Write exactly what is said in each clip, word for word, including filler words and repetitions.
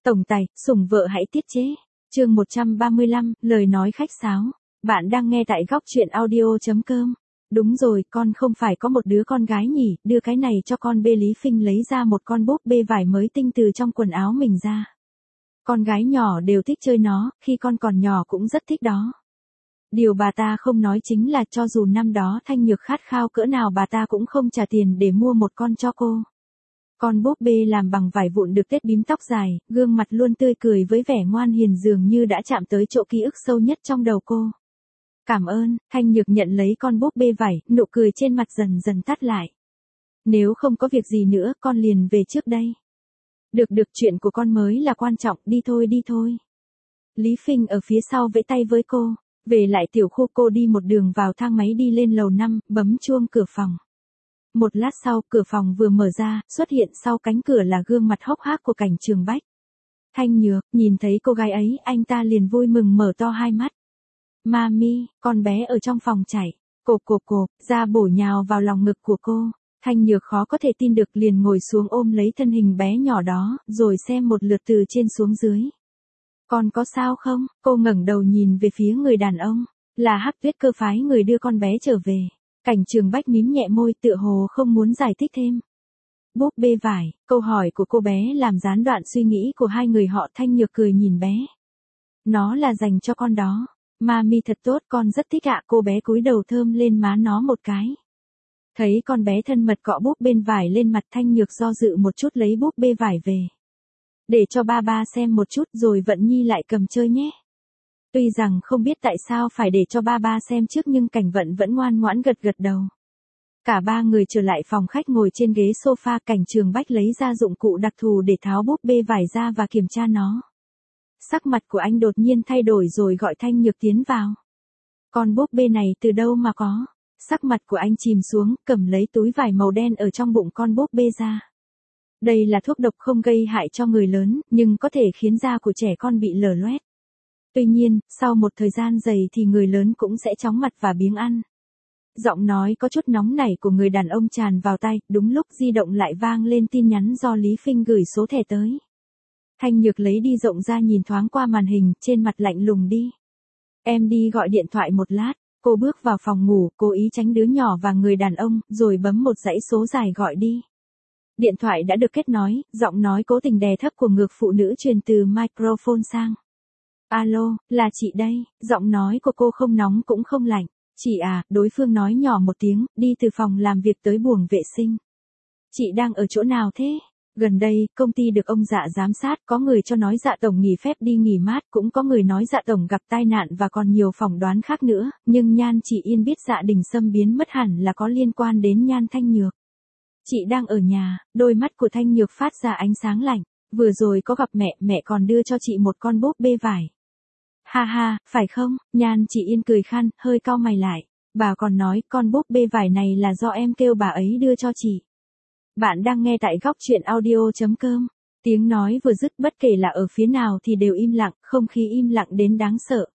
Tổng tài, sủng vợ hãy tiết chế. Chương một trăm ba mươi lăm, lời nói khách sáo. Bạn đang nghe tại góc truyện audio chấm com. Đúng rồi, con không phải có một đứa con gái nhỉ, đưa cái này cho con. Bê Lý Phinh lấy ra một con búp bê vải mới tinh từ trong quần áo mình ra. Con gái nhỏ đều thích chơi nó, khi con còn nhỏ cũng rất thích đó. Điều bà ta không nói chính là cho dù năm đó Thanh Nhược khát khao cỡ nào bà ta cũng không trả tiền để mua một con cho cô. Con búp bê làm bằng vải vụn được tết bím tóc dài, gương mặt luôn tươi cười với vẻ ngoan hiền dường như đã chạm tới chỗ ký ức sâu nhất trong đầu cô. Cảm ơn, Thanh Nhược nhận lấy con búp bê vải, nụ cười trên mặt dần dần tắt lại. Nếu không có việc gì nữa, con liền về trước đây. Được được, chuyện của con mới là quan trọng, đi thôi đi thôi. Lý Phinh ở phía sau vẫy tay với cô. Về lại tiểu khu, cô đi một đường vào thang máy đi lên lầu năm, bấm chuông cửa phòng. Một lát sau, cửa phòng vừa mở ra, xuất hiện sau cánh cửa là gương mặt hốc hác của Cảnh Trường Bách. Thanh Nhược, nhìn thấy cô gái ấy, anh ta liền vui mừng mở to hai mắt. Mami, con bé ở trong phòng chảy. Cộp cộp cộp, da bổ nhào vào lòng ngực của cô. Thanh Nhược khó có thể tin được liền ngồi xuống ôm lấy thân hình bé nhỏ đó, rồi xem một lượt từ trên xuống dưới. Con có sao không? Cô ngẩng đầu nhìn về phía người đàn ông. Là Hắc Tuyết Cơ phái người đưa con bé trở về. Cảnh Trường Bách mím nhẹ môi tựa hồ không muốn giải thích thêm. Búp bê vải, câu hỏi của cô bé làm gián đoạn suy nghĩ của hai người họ. Thanh Nhược cười nhìn bé. Nó là dành cho con đó. Mami thật tốt, con rất thích ạ. Cô bé cúi đầu thơm lên má nó một cái. Thấy con bé thân mật cọ búp bên vải lên mặt, Thanh Nhược do dự một chút lấy búp bê vải về. Để cho ba ba xem một chút rồi Vận Nhi lại cầm chơi nhé. Tuy rằng không biết tại sao phải để cho ba ba xem trước nhưng Cảnh Vận vẫn ngoan ngoãn gật gật đầu. Cả ba người trở lại phòng khách ngồi trên ghế sofa. Cảnh Trường Bách lấy ra dụng cụ đặc thù để tháo búp bê vải ra và kiểm tra nó. Sắc mặt của anh đột nhiên thay đổi rồi gọi Thanh Nhược tiến vào. Con búp bê này từ đâu mà có? Sắc mặt của anh chìm xuống, cầm lấy túi vải màu đen ở trong bụng con búp bê ra. Đây là thuốc độc không gây hại cho người lớn, nhưng có thể khiến da của trẻ con bị lở loét. Tuy nhiên, sau một thời gian dày thì người lớn cũng sẽ chóng mặt và biếng ăn. Giọng nói có chút nóng nảy của người đàn ông tràn vào tai, đúng lúc di động lại vang lên tin nhắn do Lý Phinh gửi số thẻ tới. Thanh Nhược lấy đi rộng ra nhìn thoáng qua màn hình, trên mặt lạnh lùng đi. Em đi gọi điện thoại một lát. Cô bước vào phòng ngủ, cố ý tránh đứa nhỏ và người đàn ông, rồi bấm một dãy số dài gọi đi. Điện thoại đã được kết nối, giọng nói cố tình đè thấp của ngược phụ nữ truyền từ microphone sang. Alo, là chị đây. Giọng nói của cô không nóng cũng không lạnh. Chị à, đối phương nói nhỏ một tiếng, đi từ phòng làm việc tới buồng vệ sinh. Chị đang ở chỗ nào thế? Gần đây, công ty được ông Dạ giám sát, có người cho nói Dạ tổng nghỉ phép đi nghỉ mát, cũng có người nói Dạ tổng gặp tai nạn và còn nhiều phỏng đoán khác nữa, nhưng Nhan Chỉ Yên biết Dạ Đình Sâm biến mất hẳn là có liên quan đến Nhan Thanh Nhược. Chị đang ở nhà. Đôi mắt của Thanh Nhược phát ra ánh sáng lạnh. Vừa rồi có gặp mẹ, mẹ còn đưa cho chị một con búp bê vải. Ha ha, phải không? Nhan Chỉ Yên cười khan, hơi cau mày lại. Bà còn nói con búp bê vải này là do em kêu bà ấy đưa cho chị. Bạn đang nghe tại góc truyện audio chấm com. Tiếng nói vừa dứt, bất kể là ở phía nào thì đều im lặng, không khí im lặng đến đáng sợ.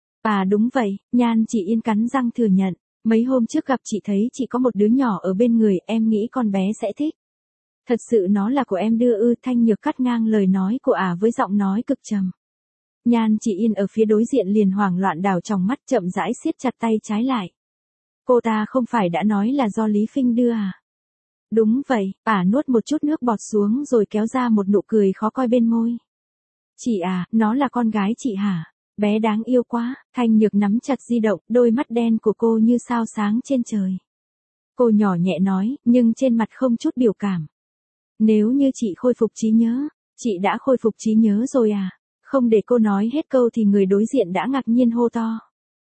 À đúng vậy, Nhan Chỉ Yên cắn răng thừa nhận. Mấy hôm trước gặp chị thấy chị có một đứa nhỏ ở bên người, em nghĩ con bé sẽ thích. Thật sự nó là của em đưa ư? Thanh Nhược cắt ngang lời nói của ả với giọng nói cực trầm. Nhan Chỉ Yên ở phía đối diện liền hoảng loạn đảo tròng mắt, chậm rãi siết chặt tay trái lại. Cô ta không phải đã nói là do Lý Phinh đưa à? Đúng vậy, ả nuốt một chút nước bọt xuống rồi kéo ra một nụ cười khó coi bên môi. Chị à, nó là con gái chị hả? Bé đáng yêu quá. Thanh Nhược nắm chặt di động, đôi mắt đen của cô như sao sáng trên trời. Cô nhỏ nhẹ nói, nhưng trên mặt không chút biểu cảm. Nếu như chị khôi phục trí nhớ, chị đã khôi phục trí nhớ rồi à? Không để cô nói hết câu thì người đối diện đã ngạc nhiên hô to.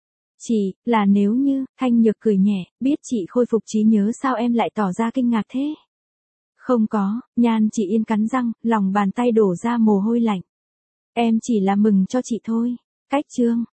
Chị, là nếu như, Thanh Nhược cười nhẹ, biết chị khôi phục trí nhớ sao em lại tỏ ra kinh ngạc thế? Không có, Nhan Chỉ Yên cắn răng, lòng bàn tay đổ ra mồ hôi lạnh. Em chỉ là mừng cho chị thôi. Cách chương.